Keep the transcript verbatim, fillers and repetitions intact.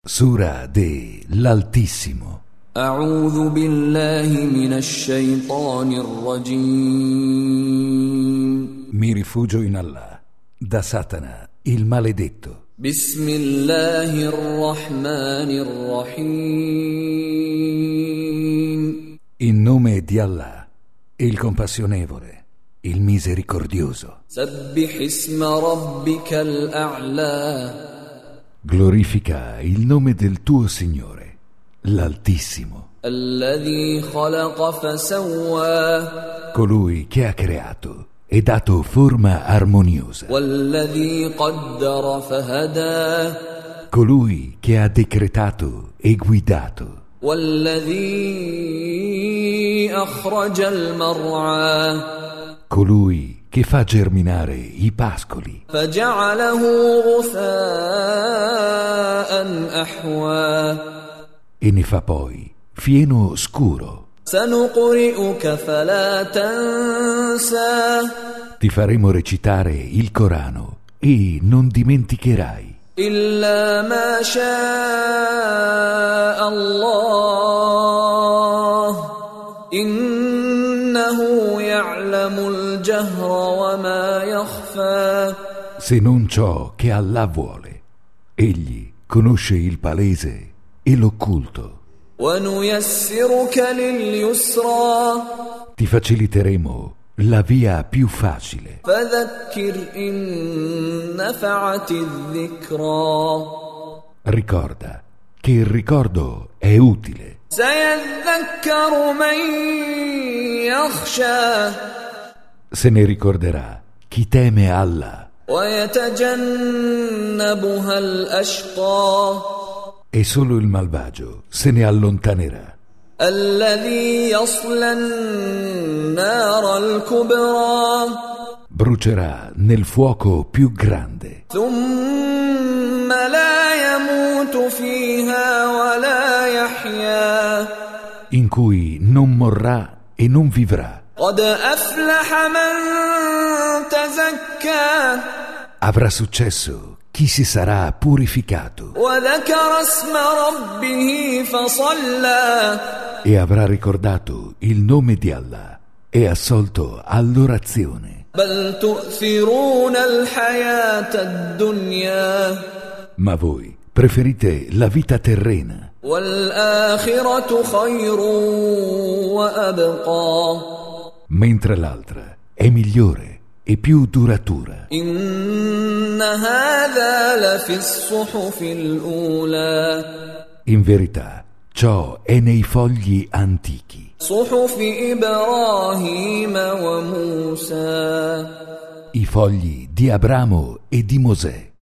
Sura de l'Altissimo. أعوذ بالله من الشيطان الرجيم. Mi rifugio in Allah, da Satana, il maledetto. بسم الله الرحمن الرحيم. In nome di Allah, il compassionevole, il misericordioso. سبح اسم ربك الأعلى. Glorifica il nome del tuo Signore, l'Altissimo. الذي خلق فسوى. Colui che ha creato e dato forma armoniosa. والذي قدر فهدى. Colui che ha decretato e guidato. والذي أخرج المرعى. Colui che fa germinare i pascoli. فجعله غثاء أحوى. E ne fa poi fieno scuro. سنقرئك فلا تنسى. Ti faremo recitare il Corano e non dimenticherai. إلا ما شاء الله إنه يعلم الجهر وما يخفى. Se non ciò che Allah vuole, egli conosce il palese e l'occulto. ونيسرك لليسرى. Ti faciliteremo la via più facile. فذكر إن نفعت الذكرى. Ricorda che il ricordo è utile. سيذكر من يخشى. Se ne ricorderà chi teme Allah. ويتجنبها الأشقى. E solo il malvagio se ne allontanerà. الذي يصلى النار الكبرى. Brucerà nel fuoco più grande. ثم لا يموت فيها ولا يحيا. In cui non morrà e non vivrà. قد أفلح من تزكى. Avrà successo chi si sarà purificato. وذكر اسم ربه فصلى. E avrà ricordato il nome di Allah e assolto all'orazione. بل تؤثرون الحياة الدنيا. Ma voi preferite la vita terrena. والآخرة خير وأبقى. Mentre l'altra è migliore e più duratura. إن هذا لفي الصحف الأولى. In verità, ciò è nei fogli antichi. صحف إبراهيم وموسى. I fogli di Abramo e di Mosè.